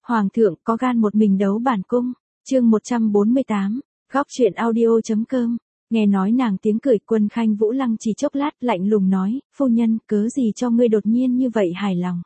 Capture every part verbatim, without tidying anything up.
Hoàng thượng có gan một mình đấu bản cung. Chương một trăm bốn mươi tám, góc truyện audio.com. Nghe nói nàng tiếng cười, Quân Khanh Vũ lăng chỉ chốc lát, lạnh lùng nói, phu nhân, cớ gì cho ngươi đột nhiên như vậy hài lòng.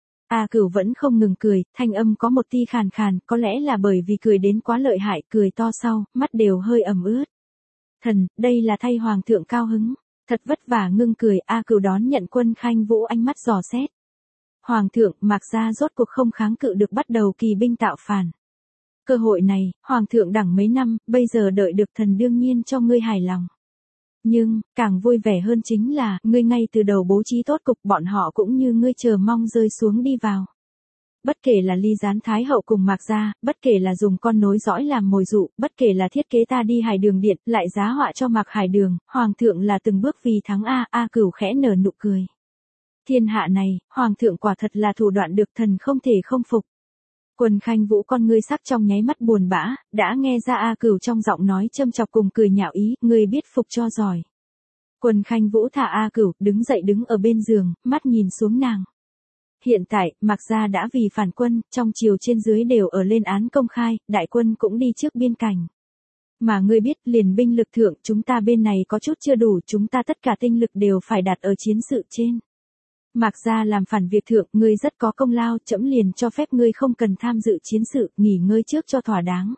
A Cửu vẫn không ngừng cười, thanh âm có một tia khàn khàn, có lẽ là bởi vì cười đến quá lợi hại, cười to sau, mắt đều hơi ẩm ướt. Thần, đây là thay hoàng thượng cao hứng. Thật vất vả ngưng cười, A Cửu đón nhận Quân Khanh Vũ ánh mắt dò xét. Hoàng thượng, Mạc gia rốt cuộc không kháng cự được bắt đầu kỳ binh tạo phản. Cơ hội này, Hoàng thượng đẳng mấy năm, bây giờ đợi được thần đương nhiên cho ngươi hài lòng. Nhưng, càng vui vẻ hơn chính là, ngươi ngay từ đầu bố trí tốt cục, bọn họ cũng như ngươi chờ mong rơi xuống đi vào. Bất kể là Ly Gián Thái hậu cùng Mạc gia, bất kể là dùng con nối dõi làm mồi dụ, bất kể là thiết kế ta đi Hải Đường điện, lại giá họa cho Mạc Hải Đường, Hoàng thượng là từng bước vì thắng A. A Cửu khẽ nở nụ cười. Thiên hạ này, Hoàng thượng quả thật là thủ đoạn được thần không thể không phục. Quân Khanh Vũ con ngươi sắc trong nháy mắt buồn bã, đã nghe ra A Cửu trong giọng nói châm chọc cùng cười nhạo ý, ngươi biết phục cho giỏi. Quân Khanh Vũ thả A Cửu, đứng dậy đứng ở bên giường, mắt nhìn xuống nàng. Hiện tại, Mạc gia đã vì phản quân, trong triều trên dưới đều ở lên án công khai, đại quân cũng đi trước biên cảnh. Mà ngươi biết, liền binh lực thượng, chúng ta bên này có chút chưa đủ, chúng ta tất cả tinh lực đều phải đặt ở chiến sự trên. Mạc gia làm phản việc thượng, ngươi rất có công lao, trẫm liền cho phép ngươi không cần tham dự chiến sự, nghỉ ngơi trước cho thỏa đáng.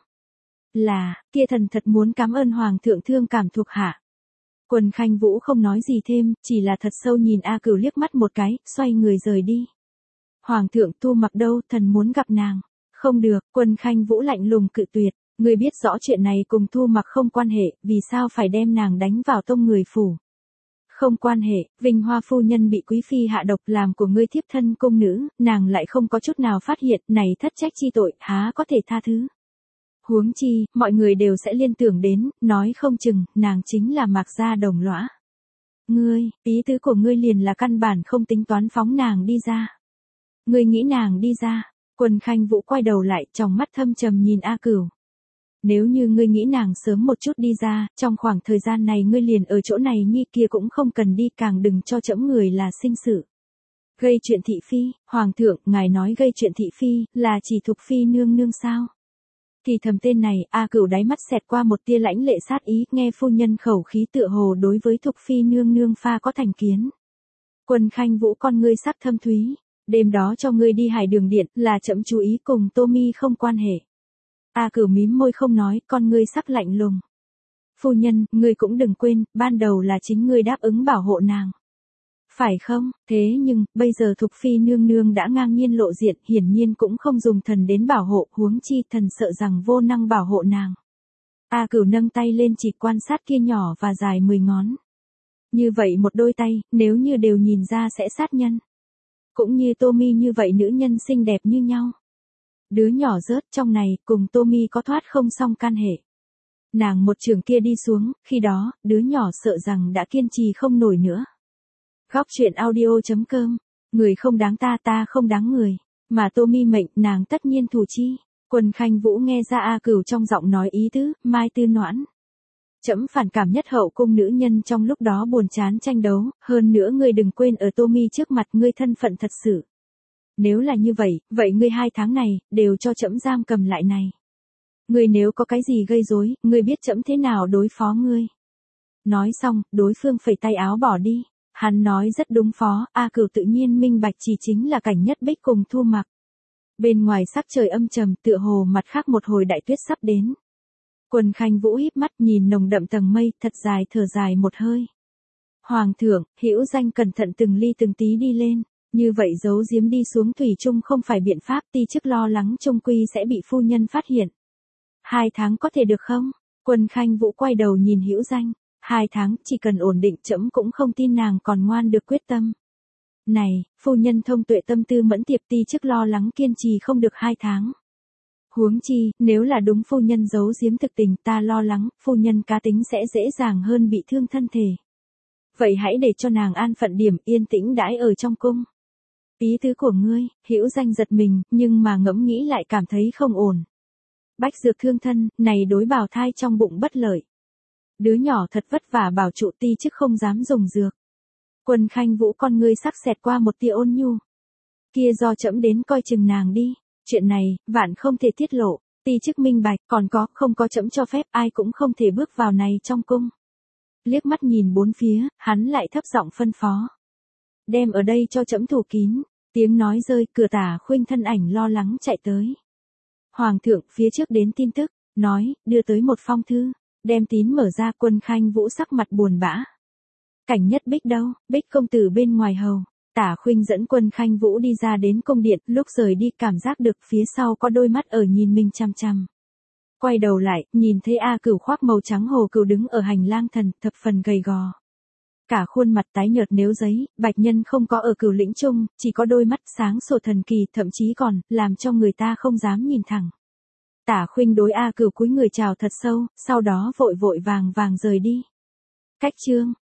Là, kia thần thật muốn cảm ơn Hoàng thượng thương cảm thuộc hạ. Quân Khanh Vũ không nói gì thêm, chỉ là thật sâu nhìn A Cửu liếc mắt một cái, xoay người rời đi. Hoàng thượng Tu Mặc đâu, thần muốn gặp nàng. Không được, Quân Khanh Vũ lạnh lùng cự tuyệt, ngươi biết rõ chuyện này cùng Tu Mặc không quan hệ, vì sao phải đem nàng đánh vào tông người phủ. Không quan hệ, Vinh Hoa phu nhân bị quý phi hạ độc làm của ngươi thiếp thân cung nữ, nàng lại không có chút nào phát hiện, này thất trách chi tội, há có thể tha thứ. Huống chi, mọi người đều sẽ liên tưởng đến, nói không chừng, nàng chính là Mạc gia đồng lõa. Ngươi, ý tứ của ngươi liền là căn bản không tính toán phóng nàng đi ra. Ngươi nghĩ nàng đi ra, Quân Khanh Vũ quay đầu lại, trong mắt thâm trầm nhìn A Cửu. Nếu như ngươi nghĩ nàng sớm một chút đi ra, trong khoảng thời gian này ngươi liền ở chỗ này nhi kia cũng không cần đi, càng đừng cho trẫm người là sinh sự. Gây chuyện thị phi, Hoàng thượng, ngài nói gây chuyện thị phi, là chỉ Thục phi nương nương sao? Thì thầm tên này, A Cửu đáy mắt xẹt qua một tia lãnh lệ sát ý, nghe phu nhân khẩu khí tựa hồ đối với Thục phi nương nương pha có thành kiến. Quân Khanh Vũ con ngươi sắc thâm thúy, đêm đó cho ngươi đi Hải Đường điện, là trẫm chú ý cùng Tô Mi không quan hệ. A Cửu mím môi không nói, con ngươi sắc lạnh lùng. Phu nhân, ngươi cũng đừng quên, ban đầu là chính ngươi đáp ứng bảo hộ nàng. Phải không? Thế nhưng, bây giờ Thục phi nương nương đã ngang nhiên lộ diện, hiển nhiên cũng không dùng thần đến bảo hộ, huống chi thần sợ rằng vô năng bảo hộ nàng. A Cửu nâng tay lên chỉ quan sát kia nhỏ và dài mười ngón. Như vậy một đôi tay, nếu như đều nhìn ra sẽ sát nhân. Cũng như Tô Mi như vậy nữ nhân xinh đẹp như nhau. Đứa nhỏ rớt trong này, cùng Tô Mi có thoát không song can hệ. Nàng một trường kia đi xuống, khi đó, đứa nhỏ sợ rằng đã kiên trì không nổi nữa. Góc truyện audio.com, người không đáng ta, ta không đáng người, mà Tô Mi mệnh, nàng tất nhiên thủ chi. Quân Khanh Vũ nghe ra A Cửu trong giọng nói ý tứ, mai tư noãn. Trẫm phản cảm nhất hậu cung nữ nhân trong lúc đó buồn chán tranh đấu, hơn nữa ngươi đừng quên ở Tô Mi trước mặt ngươi thân phận thật sự. Nếu là như vậy, vậy ngươi hai tháng này, đều cho trẫm giam cầm lại này. Ngươi nếu có cái gì gây rối, ngươi biết trẫm thế nào đối phó ngươi. Nói xong, đối phương phẩy tay áo bỏ đi. Hắn nói rất đúng phó, A Cửu tự nhiên minh bạch chỉ chính là Cảnh Nhất Bích cùng Thu Mặc. Bên ngoài sắc trời âm trầm, tựa hồ mặt khác một hồi đại tuyết sắp đến. Quân Khanh Vũ híp mắt nhìn nồng đậm tầng mây, thật dài thở dài một hơi. Hoàng thượng, Hữu Danh cẩn thận từng ly từng tí đi lên, như vậy giấu giếm đi xuống thủy chung không phải biện pháp, ti chức lo lắng trung quy sẽ bị phu nhân phát hiện. Hai tháng có thể được không? Quân Khanh Vũ quay đầu nhìn Hữu Danh, hai tháng, chỉ cần ổn định trẫm cũng không tin nàng còn ngoan được quyết tâm. Này, phu nhân thông tuệ tâm tư mẫn tiệp, ti chức lo lắng kiên trì không được hai tháng. Huống chi, nếu là đúng phu nhân giấu giếm thực tình, ta lo lắng, phu nhân cá tính sẽ dễ dàng hơn bị thương thân thể. Vậy hãy để cho nàng an phận điểm, yên tĩnh đãi ở trong cung. Ý tứ của ngươi, Hữu Danh giật mình, nhưng mà ngẫm nghĩ lại cảm thấy không ổn. Bách dược thương thân, này đối bào thai trong bụng bất lợi. Đứa nhỏ thật vất vả bảo trụ, ti chức không dám dùng dược. Quân Khanh Vũ con ngươi sắc xẹt qua một tia ôn nhu. Kia do trẫm đến coi chừng nàng đi. chuyện này, vạn không thể tiết lộ, ti chức minh bạch, còn có, không có trẫm cho phép, ai cũng không thể bước vào này trong cung. Liếc mắt nhìn bốn phía, hắn lại thấp giọng phân phó. Đem ở đây cho trẫm thủ kín, tiếng nói rơi, cửa Tả Khuynh thân ảnh lo lắng chạy tới. Hoàng thượng, phía trước đến tin tức, nói, đưa tới một phong thư, đem tín mở ra. Quân Khanh Vũ sắc mặt buồn bã. Cảnh Nhất Bích đâu? Bích công tử bên ngoài hầu. Tả Khuynh dẫn Quân Khanh Vũ đi ra đến cung điện, lúc rời đi cảm giác được phía sau có đôi mắt ở nhìn mình chằm chằm. Quay đầu lại, nhìn thấy A Cửu khoác màu trắng hồ cừu đứng ở hành lang thần, thập phần gầy gò. Cả khuôn mặt tái nhợt nếu giấy, bạch nhân không có ở Cửu Lĩnh Trung, chỉ có đôi mắt sáng sủa thần kỳ, thậm chí còn, làm cho người ta không dám nhìn thẳng. Tả Khuynh đối A Cửu cúi người chào thật sâu, sau đó vội vội vàng vàng rời đi. Cách chương